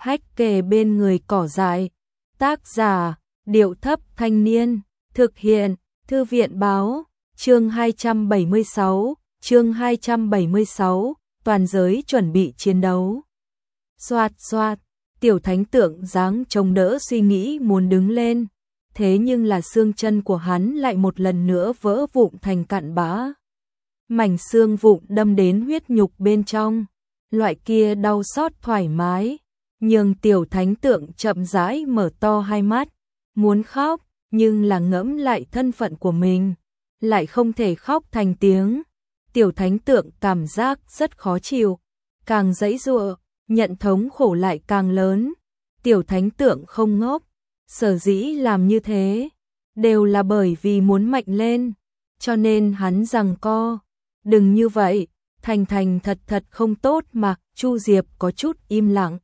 hách kề bên người cỏ dại. Tác giả, Điệu Thấp Thanh Niên, thực hiện, Thư viện Báo, chương 276, toàn giới chuẩn bị chiến đấu. Xoạt xoạt, tiểu thánh tượng dáng chống đỡ suy nghĩ muốn đứng lên, thế nhưng là xương chân của hắn lại một lần nữa vỡ vụn thành cặn bã. Mảnh xương vụn đâm đến huyết nhục bên trong, loại kia đau xót thoải mái, nhưng tiểu thánh tượng chậm rãi mở to hai mắt, muốn khóc, nhưng là ngẫm lại thân phận của mình, lại không thể khóc thành tiếng. Tiểu thánh tượng cảm giác rất khó chịu, càng giãy giụa, nhận thống khổ lại càng lớn. Tiểu thánh tượng không ngốc, sở dĩ làm như thế, đều là bởi vì muốn mạnh lên, cho nên hắn giằng co. Đừng như vậy, thành thành thật thật không tốt mà. Chu Diệp có chút im lặng.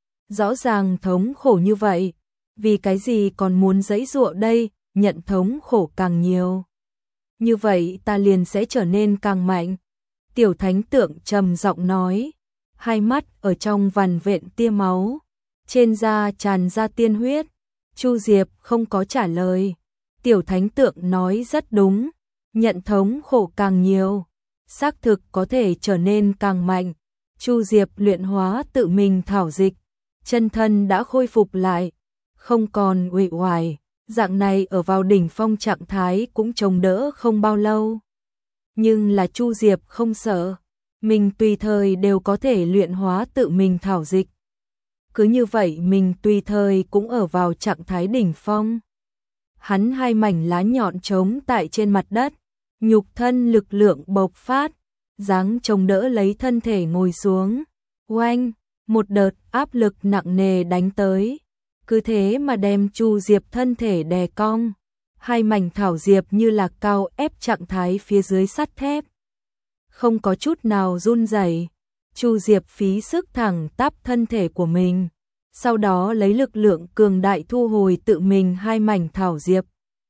Rõ ràng thống khổ như vậy, vì cái gì còn muốn giãy giụa đây, nhận thống khổ càng nhiều. Như vậy ta liền sẽ trở nên càng mạnh. Tiểu thánh tượng trầm giọng nói, hai mắt ở trong vằn vện tia máu, trên da tràn ra tiên huyết. Chu Diệp không có trả lời. Tiểu thánh tượng nói rất đúng, nhận thống khổ càng nhiều, xác thực có thể trở nên càng mạnh. Chu Diệp luyện hóa tự mình thảo dịch, chân thân đã khôi phục lại, không còn uể oải, dạng này ở vào đỉnh phong trạng thái cũng chống đỡ không bao lâu. Nhưng là Chu Diệp không sợ, mình tùy thời đều có thể luyện hóa tự mình thảo dịch. Cứ như vậy mình tùy thời cũng ở vào trạng thái đỉnh phong. Hắn hai mảnh lá nhọn trống tại trên mặt đất, nhục thân lực lượng bộc phát, dáng chống đỡ lấy thân thể ngồi xuống. Oanh, một đợt áp lực nặng nề đánh tới, cứ thế mà đem Chu Diệp thân thể đè cong. Hai mảnh thảo diệp như là cao ép trạng thái phía dưới sắt thép, không có chút nào run rẩy. Chu Diệp phí sức thẳng tắp thân thể của mình, sau đó lấy lực lượng cường đại thu hồi tự mình hai mảnh thảo diệp.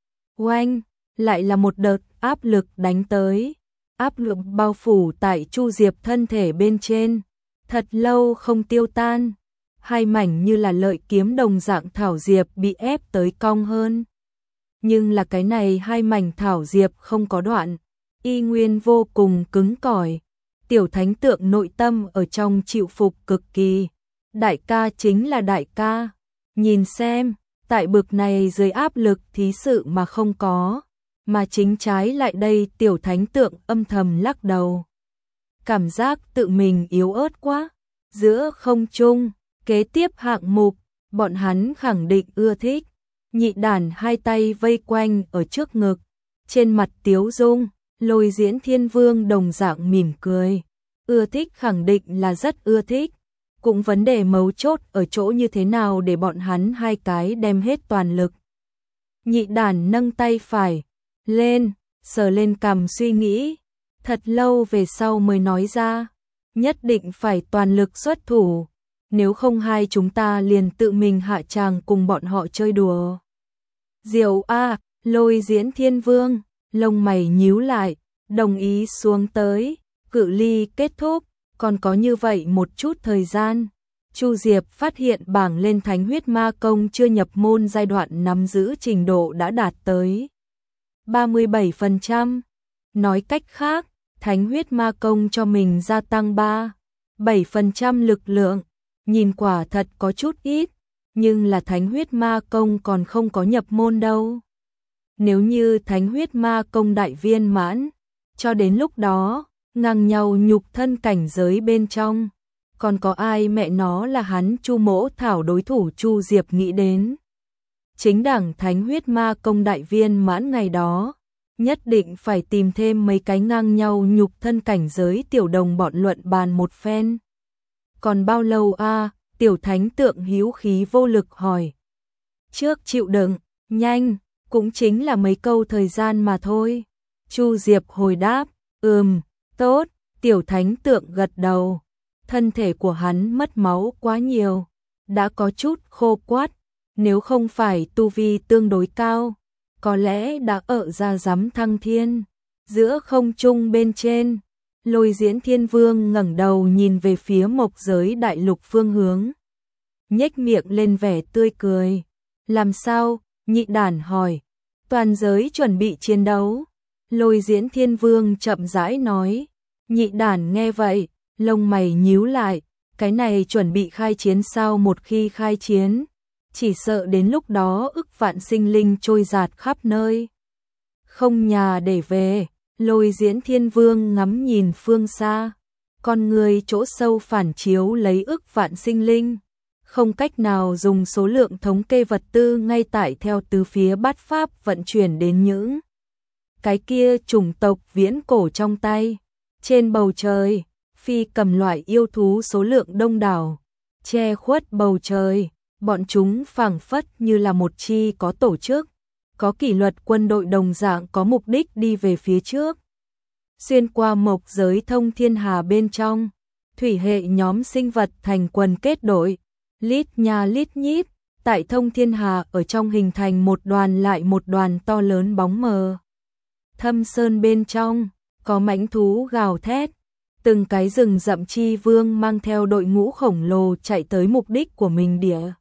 Oanh, lại là một đợt áp lực đánh tới, áp lực bao phủ tại Chu Diệp thân thể bên trên, thật lâu không tiêu tan. Hai mảnh như là lợi kiếm đồng dạng thảo diệp bị ép tới cong hơn. Nhưng là cái này hai mảnh thảo diệp không có đoạn, y nguyên vô cùng cứng cỏi. Tiểu thánh tượng nội tâm ở trong chịu phục cực kỳ. Đại ca chính là đại ca. Nhìn xem, tại bực này dưới áp lực thí sự mà không có, mà chính trái lại đây. Tiểu thánh tượng âm thầm lắc đầu. Cảm giác tự mình yếu ớt quá. Giữa không trung, kế tiếp hạng mục, bọn hắn khẳng định ưa thích. Nhị đàn hai tay vây quanh ở trước ngực, trên mặt tiếu dung. Lôi Diễn Thiên Vương đồng dạng mỉm cười. Ưa thích khẳng định là rất ưa thích, cũng vấn đề mấu chốt ở chỗ như thế nào để bọn hắn hai cái đem hết toàn lực. Nhị đàn nâng tay phải lên, sờ lên cằm suy nghĩ, thật lâu về sau mới nói ra, nhất định phải toàn lực xuất thủ, nếu không hai chúng ta liền tự mình hạ tràng cùng bọn họ chơi đùa. Diệu a, Lôi Diễn Thiên Vương, lông mày nhíu lại, đồng ý xuống tới. Cự ly kết thúc, còn có như vậy một chút thời gian. Chu Diệp phát hiện bảng lên Thánh Huyết Ma Công chưa nhập môn giai đoạn nắm giữ trình độ đã đạt tới 37%. Nói cách khác, Thánh Huyết Ma Công cho mình gia tăng 7% lực lượng. Nhìn quả thật có chút ít, nhưng là Thánh Huyết Ma Công còn không có nhập môn đâu. Nếu như Thánh Huyết Ma Công đại viên mãn, cho đến lúc đó ngang nhau nhục thân cảnh giới bên trong, còn có ai mẹ nó là hắn Chu Mỗ Thảo đối thủ. Chu Diệp nghĩ đến, chính đẳng Thánh Huyết Ma Công đại viên mãn ngày đó, nhất định phải tìm thêm mấy cái ngang nhau nhục thân cảnh giới tiểu đồng bọn luận bàn một phen. Còn bao lâu a? Tiểu thánh tượng hữu khí vô lực hỏi. Trước chịu đựng, nhanh, cũng chính là mấy câu thời gian mà thôi. Chu Diệp hồi đáp, tốt. Tiểu thánh tượng gật đầu. Thân thể của hắn mất máu quá nhiều, đã có chút khô quắt, nếu không phải tu vi tương đối cao, có lẽ đã ở ra giám thăng thiên. Giữa không trung bên trên, Lôi Diễn Thiên Vương ngẩng đầu nhìn về phía Mộc Giới Đại Lục phương hướng. nhếch miệng lên vẻ tươi cười. Làm sao? Nhị đản hỏi. Toàn giới chuẩn bị chiến đấu. Lôi Diễn Thiên Vương chậm rãi nói. Nhị đản nghe vậy, lông mày nhíu lại. Cái này chuẩn bị khai chiến sao? Một khi khai chiến, chỉ sợ đến lúc đó ức vạn sinh linh trôi dạt khắp nơi, không nhà để về. Lôi Diễn Thiên Vương ngắm nhìn phương xa, con người chỗ sâu phản chiếu lấy ức vạn sinh linh, không cách nào dùng số lượng thống kê vật tư ngay tại theo tứ phía bát pháp vận chuyển đến những cái kia chủng tộc viễn cổ trong tay. Trên bầu trời, phi cầm loại yêu thú số lượng đông đảo, che khuất bầu trời, bọn chúng phảng phất như là một chi có tổ chức, có kỷ luật quân đội đồng dạng có mục đích đi về phía trước. Xuyên qua mộc giới thông thiên hà bên trong, thủy hệ nhóm sinh vật thành quần kết đội, lít nha lít nhít, tại thông thiên hà ở trong hình thành một đoàn lại một đoàn to lớn bóng mờ. Thâm sơn bên trong, có mãnh thú gào thét, từng cái rừng rậm chi vương mang theo đội ngũ khổng lồ chạy tới mục đích của mình địa.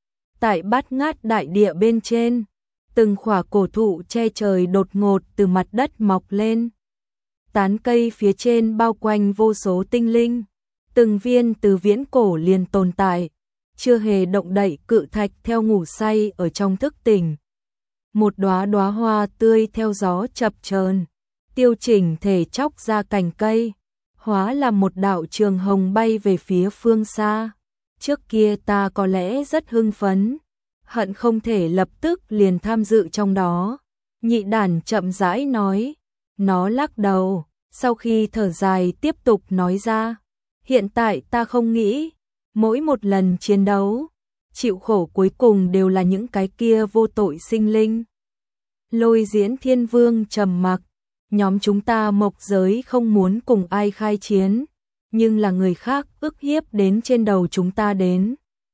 Tại bát ngát đại địa bên trên, từng khỏa cổ thụ che trời đột ngột từ mặt đất mọc lên. Tán cây phía trên bao quanh vô số tinh linh, từng viên từ viễn cổ liền tồn tại, chưa hề động đậy cự thạch theo ngủ say ở trong thức tỉnh. Một đóa đóa hoa tươi theo gió chập chờn, tiêu chỉnh thể chóc ra cành cây, hóa làm một đạo trường hồng bay về phía phương xa. Trước kia ta có lẽ rất hưng phấn, hận không thể lập tức liền tham dự trong đó. Nhị đản chậm rãi nói. Nó lắc đầu, sau khi thở dài tiếp tục nói ra. Hiện tại ta không nghĩ, mỗi một lần chiến đấu, chịu khổ cuối cùng đều là những cái kia vô tội sinh linh. Lôi Diễn Thiên Vương trầm mặc. Nhóm chúng ta mộc giới không muốn cùng ai khai chiến, nhưng là người khác ức hiếp đến trên đầu chúng ta đến.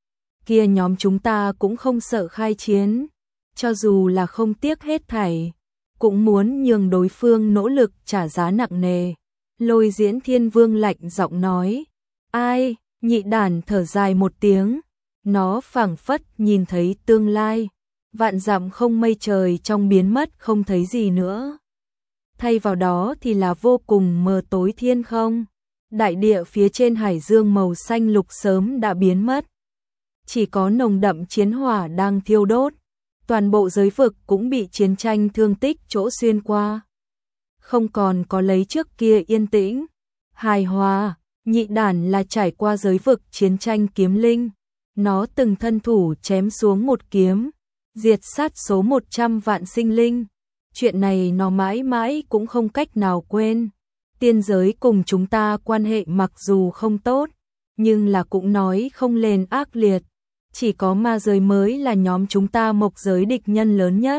Kia nhóm chúng ta cũng không sợ khai chiến, cho dù là không tiếc hết thảy, cũng muốn nhường đối phương nỗ lực trả giá nặng nề. Lôi Diễn Thiên Vương lạnh giọng nói. Ai? Nhị đản thở dài một tiếng, nó phảng phất nhìn thấy tương lai, vạn dặm không mây trời trong biến mất không thấy gì nữa. Thay vào đó thì là vô cùng mờ tối thiên không. Đại địa phía trên hải dương màu xanh lục sớm đã biến mất. Chỉ có nồng đậm chiến hỏa đang thiêu đốt. Toàn bộ giới vực cũng bị chiến tranh thương tích chỗ xuyên qua. Không còn có lấy trước kia yên tĩnh, hài hòa. Nhị đản là trải qua giới vực chiến tranh kiếm linh. Nó từng thân thủ chém xuống một kiếm, diệt sát số 100 vạn sinh linh. Chuyện này nó mãi mãi cũng không cách nào quên. Tiên giới cùng chúng ta quan hệ mặc dù không tốt, nhưng là cũng nói không lên ác liệt. Chỉ có ma giới mới là nhóm chúng ta mộc giới địch nhân lớn nhất.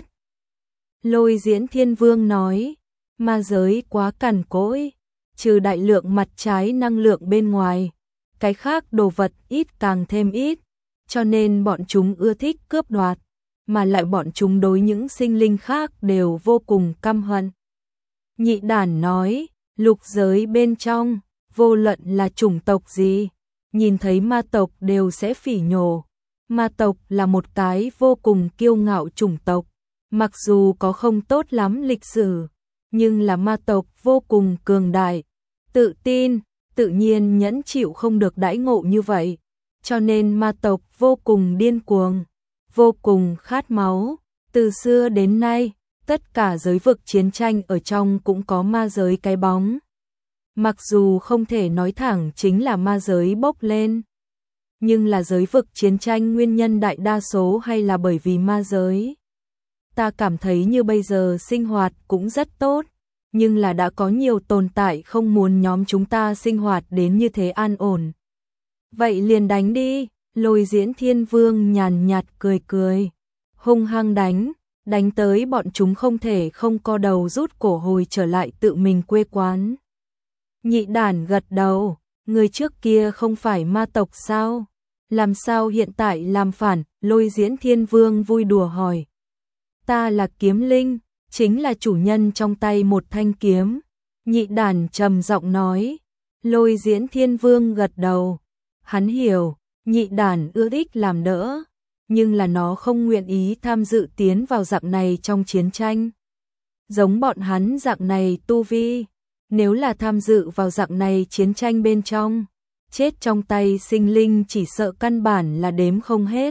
Lôi Diễn Thiên Vương nói, ma giới quá cằn cỗi, trừ đại lượng mặt trái năng lượng bên ngoài, cái khác đồ vật ít càng thêm ít, cho nên bọn chúng ưa thích cướp đoạt, mà lại bọn chúng đối những sinh linh khác đều vô cùng căm hận. Nhị đản nói, lục giới bên trong, vô luận là chủng tộc gì, nhìn thấy ma tộc đều sẽ phỉ nhổ. Ma tộc là một cái vô cùng kiêu ngạo chủng tộc, mặc dù có không tốt lắm lịch sử, nhưng là ma tộc vô cùng cường đại, tự tin, tự nhiên nhẫn chịu không được đãi ngộ như vậy, cho nên ma tộc vô cùng điên cuồng, vô cùng khát máu. Từ xưa đến nay, tất cả giới vực chiến tranh ở trong cũng có ma giới cái bóng. Mặc dù không thể nói thẳng chính là ma giới bốc lên, nhưng là giới vực chiến tranh nguyên nhân đại đa số hay là bởi vì ma giới. Ta cảm thấy như bây giờ sinh hoạt cũng rất tốt, nhưng là đã có nhiều tồn tại không muốn nhóm chúng ta sinh hoạt đến như thế an ổn. Vậy liền đánh đi. Lôi Diễn Thiên Vương nhàn nhạt cười cười, hung hăng đánh tới bọn chúng không thể không co đầu rút cổ hồi trở lại tự mình quê quán. Nhị đản gật đầu, người trước kia không phải ma tộc sao? Làm sao hiện tại làm phản? Lôi Diễn Thiên Vương vui đùa hỏi. Ta là kiếm linh, chính là chủ nhân trong tay một thanh kiếm. Nhị đản trầm giọng nói. Lôi Diễn Thiên Vương gật đầu, hắn hiểu. Nhị đản ưa thích làm đỡ, nhưng là nó không nguyện ý tham dự tiến vào dạng này trong chiến tranh. Giống bọn hắn dạng này tu vi, nếu là tham dự vào dạng này chiến tranh bên trong, chết trong tay sinh linh chỉ sợ căn bản là đếm không hết.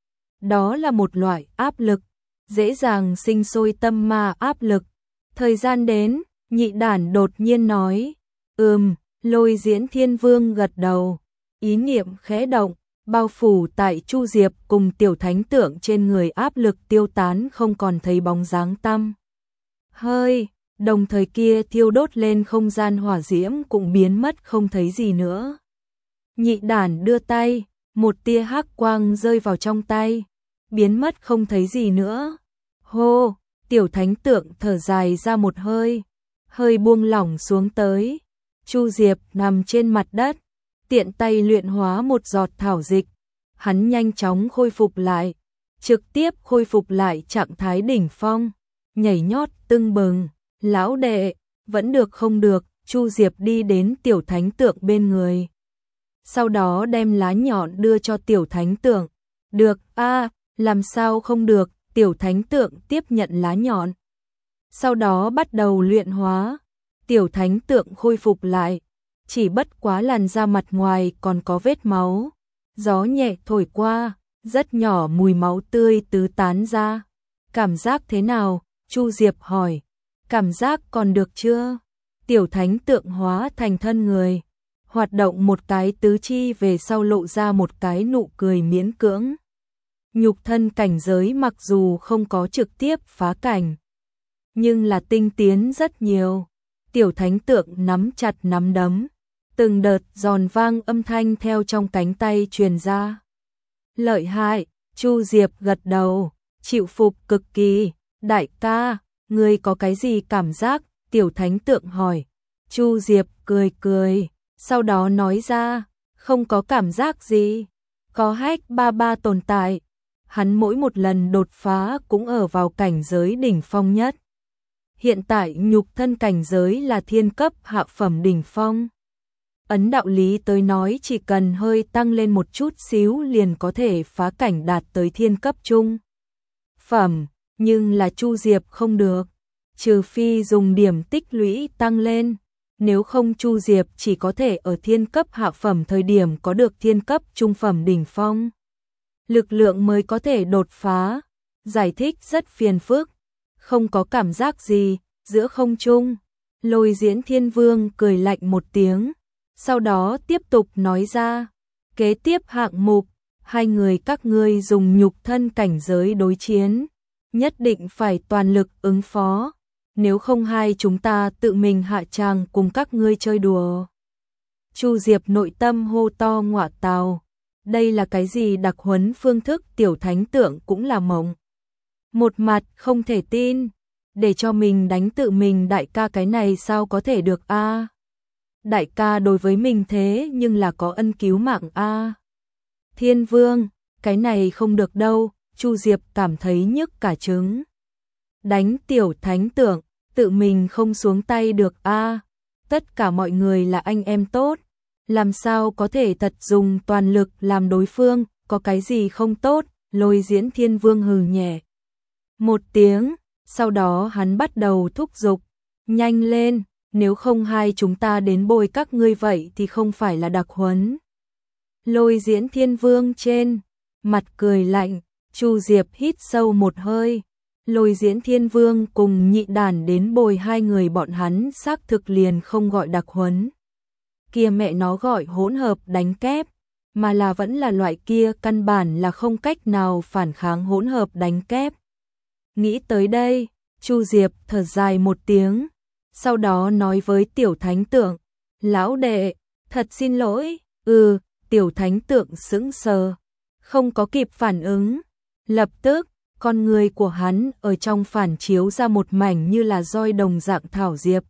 Đó là một loại áp lực, dễ dàng sinh sôi tâm ma áp lực. Thời gian đến, nhị đản đột nhiên nói, Lôi Diễn Thiên Vương gật đầu, ý niệm khẽ động, bao phủ tại Chu Diệp cùng tiểu thánh tượng trên người áp lực tiêu tán không còn thấy bóng dáng tăm hơi, đồng thời kia thiêu đốt lên không gian hỏa diễm cũng biến mất không thấy gì nữa. Nhị đản đưa tay, một tia hắc quang rơi vào trong tay, biến mất không thấy gì nữa. Hô, tiểu thánh tượng thở dài ra một hơi, hơi buông lỏng xuống tới. Chu Diệp nằm trên mặt đất, tiện tay luyện hóa một giọt thảo dịch, hắn nhanh chóng khôi phục lại, trực tiếp khôi phục lại trạng thái đỉnh phong, nhảy nhót tưng bừng. Lão đệ, vẫn được không được? Chu Diệp đi đến tiểu thánh tượng bên người, sau đó đem lá nhọn đưa cho tiểu thánh tượng. Được a, làm sao không được? Tiểu thánh tượng tiếp nhận lá nhọn, sau đó bắt đầu luyện hóa. Tiểu thánh tượng khôi phục lại, chỉ bất quá làn da mặt ngoài còn có vết máu. Gió nhẹ thổi qua, rất nhỏ mùi máu tươi tứ tán ra. Cảm giác thế nào? Chu Diệp hỏi. Cảm giác còn được chưa? Tiểu thánh tượng hóa thành thân người, hoạt động một cái tứ chi về sau lộ ra một cái nụ cười miễn cưỡng. Nhục thân cảnh giới mặc dù không có trực tiếp phá cảnh, nhưng là tinh tiến rất nhiều. Tiểu thánh tượng nắm chặt nắm đấm, từng đợt giòn vang âm thanh theo trong cánh tay truyền ra. Lợi hại, Chu Diệp gật đầu, chịu phục cực kỳ. Đại ca, ngươi có cái gì cảm giác? Tiểu thánh tượng hỏi. Chu Diệp cười cười, sau đó nói ra, không có cảm giác gì. Có Hách ba tồn tại, hắn mỗi một lần đột phá cũng ở vào cảnh giới đỉnh phong nhất. Hiện tại nhục thân cảnh giới là thiên cấp hạ phẩm đỉnh phong. Ấn đạo lý tới nói chỉ cần hơi tăng lên một chút xíu liền có thể phá cảnh đạt tới thiên cấp trung phẩm, nhưng là Chu Diệp không được, trừ phi dùng điểm tích lũy tăng lên, nếu không Chu Diệp chỉ có thể ở thiên cấp hạ phẩm thời điểm có được thiên cấp trung phẩm đỉnh phong. Lực lượng mới có thể đột phá, giải thích rất phiền phức. Không có cảm giác gì. Giữa không trung, Lôi Diễn Thiên Vương cười lạnh một tiếng, sau đó tiếp tục nói ra, kế tiếp hạng mục, hai người các ngươi dùng nhục thân cảnh giới đối chiến, nhất định phải toàn lực ứng phó, nếu không hai chúng ta tự mình hạ tràng cùng các ngươi chơi đùa. Chu Diệp nội tâm hô to ngọa tào, đây là cái gì đặc huấn phương thức? Tiểu thánh tượng cũng là mộng một mặt không thể tin, để cho mình đánh tự mình. Đại ca cái này sao có thể được a? Đại ca đối với mình thế nhưng là có ân cứu mạng a. Thiên Vương, cái này không được đâu. Chu Diệp cảm thấy nhức cả trứng. Đánh tiểu thánh tượng, tự mình không xuống tay được a. Tất cả mọi người là anh em tốt, làm sao có thể thật dùng toàn lực làm đối phương, có cái gì không tốt? Lôi Diễn Thiên Vương hừ nhẹ một tiếng, sau đó hắn bắt đầu thúc giục, nhanh lên, nếu không hai chúng ta đến bồi các ngươi vậy thì không phải là đặc huấn. Lôi Diễn Thiên Vương trên mặt cười lạnh. Chu Diệp hít sâu một hơi. Lôi Diễn Thiên Vương cùng nhị đàn đến bồi hai người bọn hắn xác thực liền không gọi đặc huấn, kia mẹ nó gọi hỗn hợp đánh kép, mà là vẫn là loại kia căn bản là không cách nào phản kháng hỗn hợp đánh kép. Nghĩ tới đây, Chu Diệp thở dài một tiếng, sau đó nói với tiểu thánh tượng, lão đệ, thật xin lỗi. Tiểu thánh tượng sững sờ, không có kịp phản ứng. Lập tức, con người của hắn ở trong phản chiếu ra một mảnh như là roi đồng dạng thảo diệp.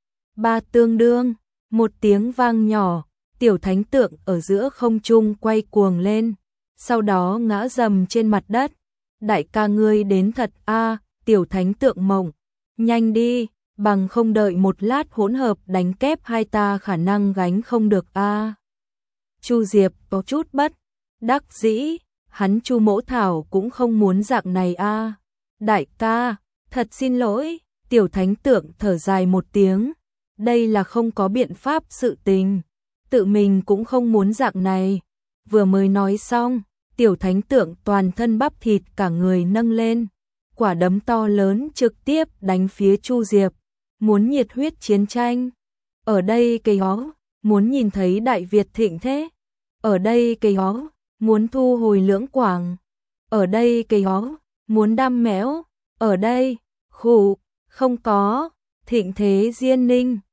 Ba tương đương, một tiếng vang nhỏ, tiểu thánh tượng ở giữa không trung quay cuồng lên, sau đó ngã rầm trên mặt đất. Đại ca ngươi đến thật a. Tiểu thánh tượng mộng, nhanh đi, bằng không đợi một lát hỗn hợp đánh kép hai ta khả năng gánh không được a. Chu Diệp có chút bất Đắc dĩ, hắn Chu Mỗ Thảo cũng không muốn dạng này a. Đại ca, thật xin lỗi, tiểu thánh tượng thở dài một tiếng, đây là không có biện pháp sự tình, tự mình cũng không muốn dạng này. Vừa mới nói xong, tiểu thánh tượng toàn thân bắp thịt cả người nâng lên, quả đấm to lớn trực tiếp đánh phía Chu Diệp, muốn nhiệt huyết chiến tranh. Ở đây cây ó, muốn nhìn thấy Đại Việt thịnh thế. Ở đây cây ó, muốn thu hồi Lưỡng Quảng. Ở đây cây ó, muốn đam mẽo. Ở đây, khụ, không có, thịnh thế Diên Ninh.